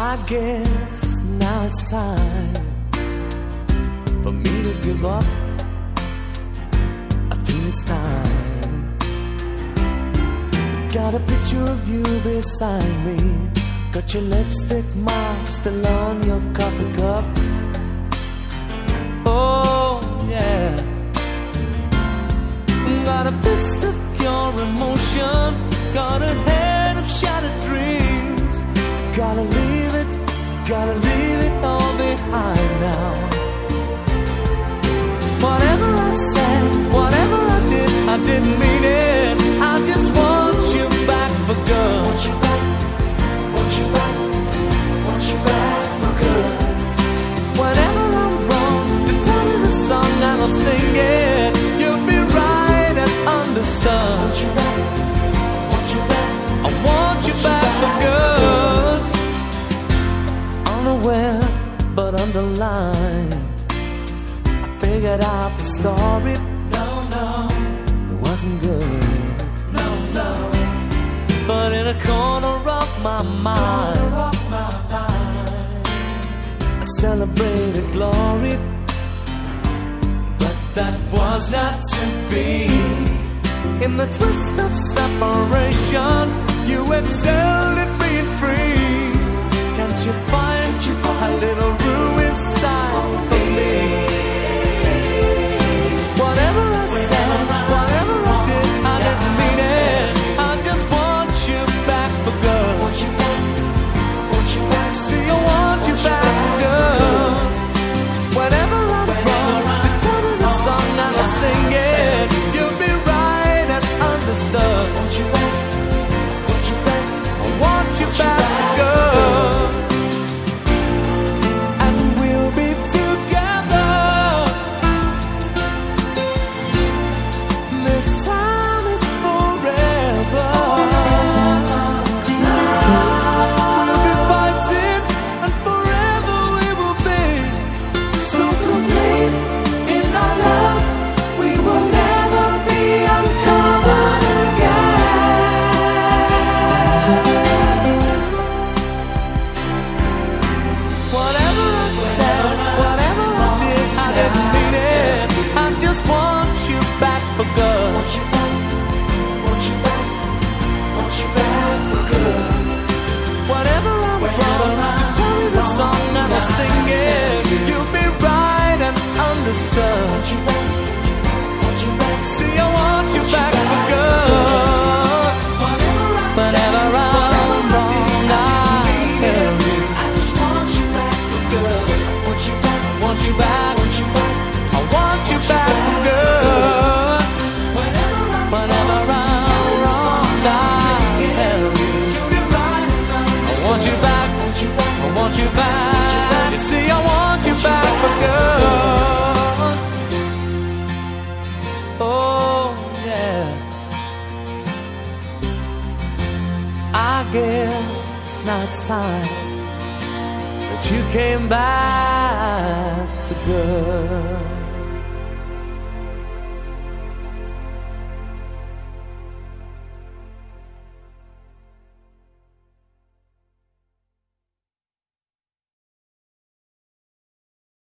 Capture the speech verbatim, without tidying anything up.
I guess now it's time for me to give up. I feel it's time. Got a picture of you beside me. Got your lipstick mark still on your coffee cup. Oh yeah. Got a fist of pure emotion. Got a head of shattered dreams. Gotta leave it, gotta leave it all behind now. Whatever I said, whatever I did, I didn't mean it. I just want you back for good. Want you back, want you back, want you back for good. Whenever I'm wrong, just tell me the song and I'll sing it. You'll be right and understood. Want you back, want you back, I want you back for good. Unaware but underlined, I figured out the story. No, no, it wasn't good. No, no. But in a corner of my mind, corner of my mind, I celebrated glory. But that was not to be. In the twist of separation, you excelled at being free. Can't you find a little room inside for me? Whatever I said, whatever I did, I didn't mean it. I just want you back for good. Want you back, want you back. See, I want you back for good. Whenever I'm wrong, just tell me the song and I'll sing it. You'll be right and understood. Want you back, want you back, I want you back for good. Sing it, you'll be right and understood. Want you back, want you back. See, I want you back for good. Whenever I'm wrong, I tell you, I just want you back for good. Want you back, want you back, want you back. I want you back for good. Whenever I'm wrong, I tell you, I want you back, I want you back. You see, I want you back for good. Oh, yeah. I guess now it's time that you came back for good.